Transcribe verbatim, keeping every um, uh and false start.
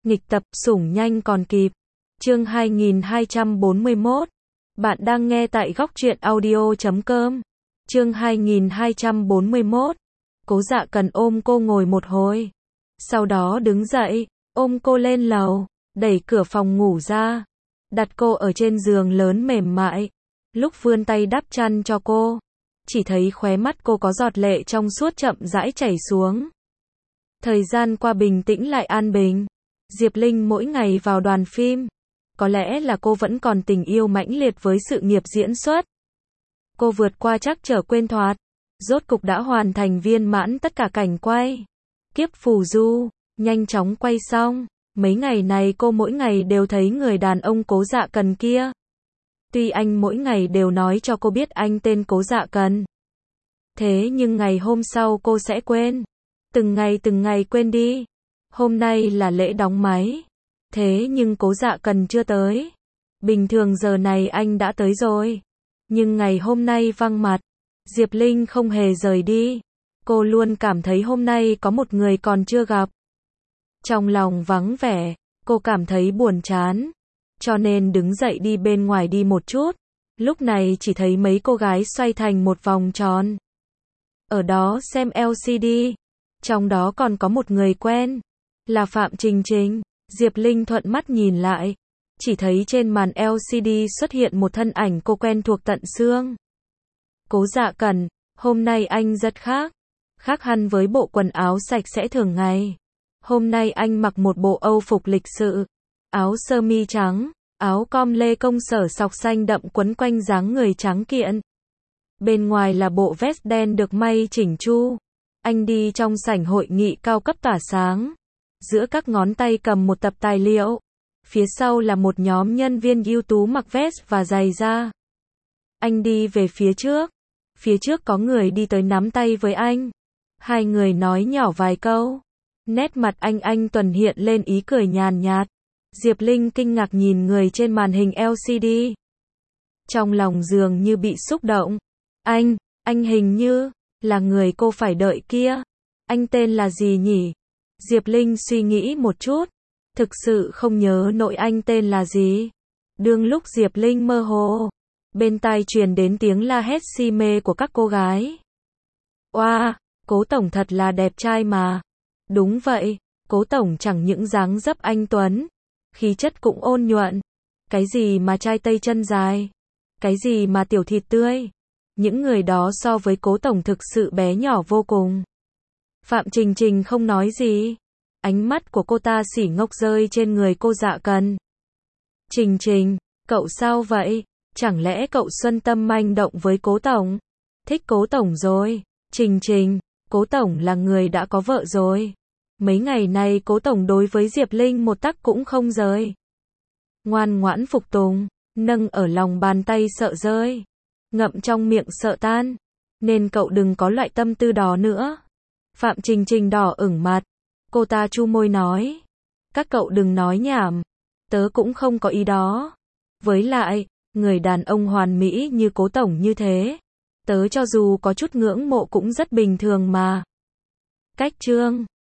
Nghịch tập, sủng nhanh còn kịp. Chương hai nghìn hai trăm bốn mươi mốt. Bạn đang nghe tại góc truyện audio chấm com. Chương hai nghìn hai trăm bốn mươi mốt. Cố Dạ Cần ôm cô ngồi một hồi. Sau đó đứng dậy, ôm cô lên lầu, đẩy cửa phòng ngủ ra, đặt cô ở trên giường lớn mềm mại. Lúc vươn tay đắp chăn cho cô, chỉ thấy khóe mắt cô có giọt lệ trong suốt chậm rãi chảy xuống. Thời gian qua bình tĩnh lại an bình. Diệp Linh mỗi ngày vào đoàn phim. Có lẽ là cô vẫn còn tình yêu mãnh liệt với sự nghiệp diễn xuất. Cô vượt qua trắc trở quên thoạt, rốt cục đã hoàn thành viên mãn tất cả cảnh quay. Kiếp phù du, nhanh chóng quay xong. Mấy ngày này cô mỗi ngày đều thấy người đàn ông Cố Dạ Cần kia. Tuy anh mỗi ngày đều nói cho cô biết anh tên Cố Dạ Cần. Thế nhưng ngày hôm sau cô sẽ quên. Từng ngày từng ngày quên đi. Hôm nay là lễ đóng máy. Thế nhưng Cố Dạ Cần chưa tới. Bình thường giờ này anh đã tới rồi. Nhưng ngày hôm nay vắng mặt. Diệp Linh không hề rời đi. Cô luôn cảm thấy hôm nay có một người còn chưa gặp. Trong lòng vắng vẻ, cô cảm thấy buồn chán. Cho nên đứng dậy đi bên ngoài đi một chút. Lúc này chỉ thấy mấy cô gái xoay thành một vòng tròn. Ở đó xem lờ xê đê. Trong đó còn có một người quen. Là Phạm Trình Trình. Diệp Linh thuận mắt nhìn lại. Chỉ thấy trên màn lờ xê đê xuất hiện một thân ảnh cô quen thuộc tận xương. Cố Dạ Cần, hôm nay anh rất khác. Khác hẳn với bộ quần áo sạch sẽ thường ngày. Hôm nay anh mặc một bộ âu phục lịch sự. Áo sơ mi trắng, áo com lê công sở sọc xanh đậm quấn quanh dáng người trắng kiện. Bên ngoài là bộ vest đen được may chỉnh chu. Anh đi trong sảnh hội nghị cao cấp tỏa sáng. Giữa các ngón tay cầm một tập tài liệu. Phía sau là một nhóm nhân viên ưu tú mặc vest và giày da. Anh đi về phía trước. Phía trước có người đi tới nắm tay với anh. Hai người nói nhỏ vài câu. Nét mặt anh anh tuần hiện lên ý cười nhàn nhạt. Diệp Linh kinh ngạc nhìn người trên màn hình lờ xê đê. Trong lòng dường như bị xúc động. Anh, anh hình như là người cô phải đợi kia. Anh tên là gì nhỉ? Diệp Linh suy nghĩ một chút. Thực sự không nhớ nổi anh tên là gì. Đương lúc Diệp Linh mơ hồ, bên tai truyền đến tiếng la hét si mê của các cô gái. Oa, wow, Cố Tổng thật là đẹp trai mà. Đúng vậy, Cố Tổng chẳng những dáng dấp anh tuấn, khí chất cũng ôn nhuận. Cái gì mà trai tây chân dài, cái gì mà tiểu thịt tươi. Những người đó so với Cố Tổng thực sự bé nhỏ vô cùng. Phạm Trình Trình không nói gì. Ánh mắt của cô ta xỉ ngốc rơi trên người cô Dạ Cần. Trình Trình, cậu sao vậy? Chẳng lẽ cậu xuân tâm manh động với Cố Tổng? Thích Cố Tổng rồi. Trình Trình, Cố Tổng là người đã có vợ rồi. Mấy ngày nay Cố Tổng đối với Diệp Linh một tắc cũng không rời. Ngoan ngoãn phục tùng, nâng ở lòng bàn tay sợ rơi, ngậm trong miệng sợ tan. Nên cậu đừng có loại tâm tư đó nữa. Phạm Trình Trình đỏ ửng mặt. Cô ta chu môi nói. Các cậu đừng nói nhảm. Tớ cũng không có ý đó. Với lại, người đàn ông hoàn mỹ như Cố Tổng như thế. Tớ cho dù có chút ngưỡng mộ cũng rất bình thường mà. Cách chương